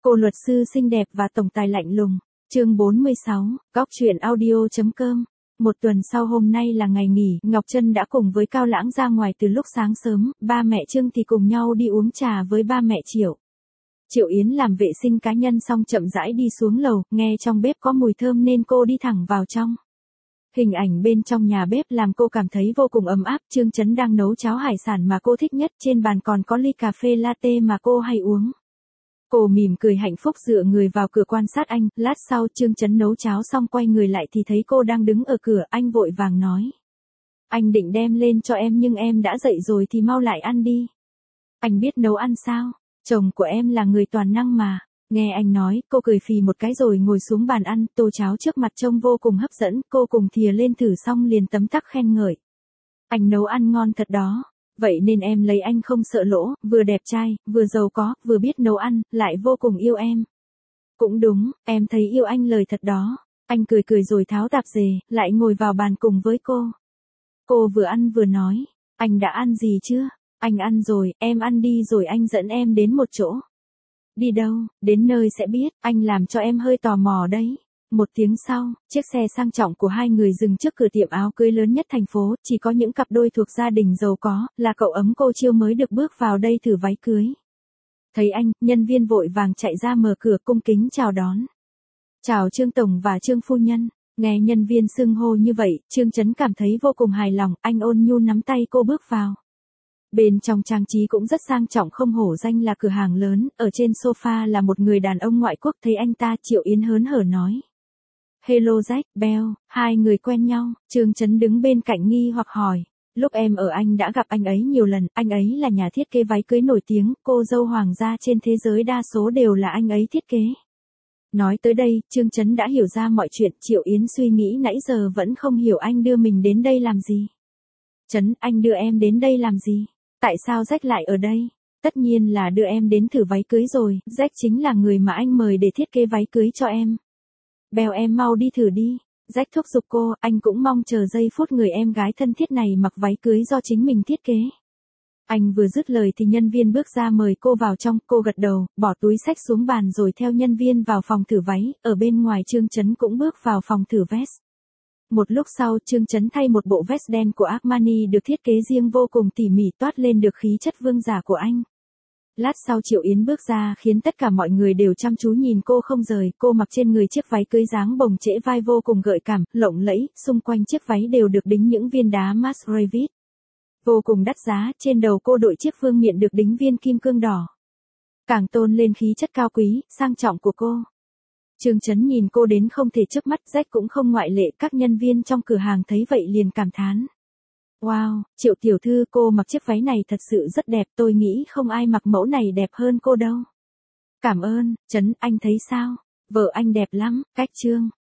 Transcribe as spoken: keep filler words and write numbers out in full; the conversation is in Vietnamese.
Cô luật sư xinh đẹp và tổng tài lạnh lùng. Chương bốn mươi sáu, góc chuyện audio chấm com. Một tuần sau hôm nay là ngày nghỉ, Ngọc Trân đã cùng với Cao Lãng ra ngoài từ lúc sáng sớm, ba mẹ Trương thì cùng nhau đi uống trà với ba mẹ Triệu. Triệu Yến làm vệ sinh cá nhân xong chậm rãi đi xuống lầu, nghe trong bếp có mùi thơm nên cô đi thẳng vào trong. Hình ảnh bên trong nhà bếp làm cô cảm thấy vô cùng ấm áp. Trương Chấn đang nấu cháo hải sản mà cô thích nhất, trên bàn còn có ly cà phê latte mà cô hay uống. Cô mỉm cười hạnh phúc dựa người vào cửa quan sát anh, lát sau Trương Chấn nấu cháo xong quay người lại thì thấy cô đang đứng ở cửa, anh vội vàng nói. Anh định đem lên cho em nhưng em đã dậy rồi thì mau lại ăn đi. Anh biết nấu ăn sao? Chồng của em là người toàn năng mà. Nghe anh nói, cô cười phì một cái rồi ngồi xuống bàn ăn, tô cháo trước mặt trông vô cùng hấp dẫn, cô cùng thìa lên thử xong liền tấm tắc khen ngợi. Anh nấu ăn ngon thật đó. Vậy nên em lấy anh không sợ lỗ, vừa đẹp trai, vừa giàu có, vừa biết nấu ăn, lại vô cùng yêu em. Cũng đúng, em thấy yêu anh lời thật đó. Anh cười cười rồi tháo tạp dề, lại ngồi vào bàn cùng với cô. Cô vừa ăn vừa nói, anh đã ăn gì chưa? Anh ăn rồi, em ăn đi rồi anh dẫn em đến một chỗ. Đi đâu, đến nơi sẽ biết, anh làm cho em hơi tò mò đấy. Một tiếng sau, chiếc xe sang trọng của hai người dừng trước cửa tiệm áo cưới lớn nhất thành phố, chỉ có những cặp đôi thuộc gia đình giàu có, là cậu ấm cô Chiêu mới được bước vào đây thử váy cưới. Thấy anh, nhân viên vội vàng chạy ra mở cửa cung kính chào đón. Chào Trương Tổng và Trương Phu Nhân. Nghe nhân viên xưng hô như vậy, Trương Chấn cảm thấy vô cùng hài lòng, anh ôn nhu nắm tay cô bước vào. Bên trong trang trí cũng rất sang trọng, không hổ danh là cửa hàng lớn, ở trên sofa là một người đàn ông ngoại quốc, thấy anh ta Triệu Yến hớn hở nói. Hello Jack, Bell, hai người quen nhau. Trương Chấn đứng bên cạnh nghi hoặc hỏi. Lúc em ở Anh đã gặp anh ấy nhiều lần, anh ấy là nhà thiết kế váy cưới nổi tiếng, cô dâu hoàng gia trên thế giới đa số đều là anh ấy thiết kế. Nói tới đây, Trương Chấn đã hiểu ra mọi chuyện. Triệu Yến suy nghĩ nãy giờ vẫn không hiểu anh đưa mình đến đây làm gì. Chấn, anh đưa em đến đây làm gì? Tại sao Jack lại ở đây? Tất nhiên là đưa em đến thử váy cưới rồi, Jack chính là người mà anh mời để thiết kế váy cưới cho em. Bèo em mau đi thử đi. Jack thúc giục cô, anh cũng mong chờ giây phút người em gái thân thiết này mặc váy cưới do chính mình thiết kế. Anh vừa dứt lời thì nhân viên bước ra mời cô vào trong, cô gật đầu, bỏ túi xách xuống bàn rồi theo nhân viên vào phòng thử váy, ở bên ngoài Trương Chấn cũng bước vào phòng thử vest. Một lúc sau Trương Chấn thay một bộ vest đen của Armani được thiết kế riêng vô cùng tỉ mỉ, toát lên được khí chất vương giả của anh. Lát sau Triệu Yến bước ra khiến tất cả mọi người đều chăm chú nhìn cô không rời, cô mặc trên người chiếc váy cưới dáng bồng trễ vai vô cùng gợi cảm, lộng lẫy, xung quanh chiếc váy đều được đính những viên đá Masravit. Vô cùng đắt giá, trên đầu cô đội chiếc vương miện được đính viên kim cương đỏ. Càng tôn lên khí chất cao quý, sang trọng của cô. Trương Chấn nhìn cô đến không thể chớp mắt, Jack cũng không ngoại lệ, các nhân viên trong cửa hàng thấy vậy liền cảm thán. Wow, Triệu tiểu thư, cô mặc chiếc váy này thật sự rất đẹp, tôi nghĩ không ai mặc mẫu này đẹp hơn cô đâu. Cảm ơn, Chấn, anh thấy sao? Vợ anh đẹp lắm, cách Trương.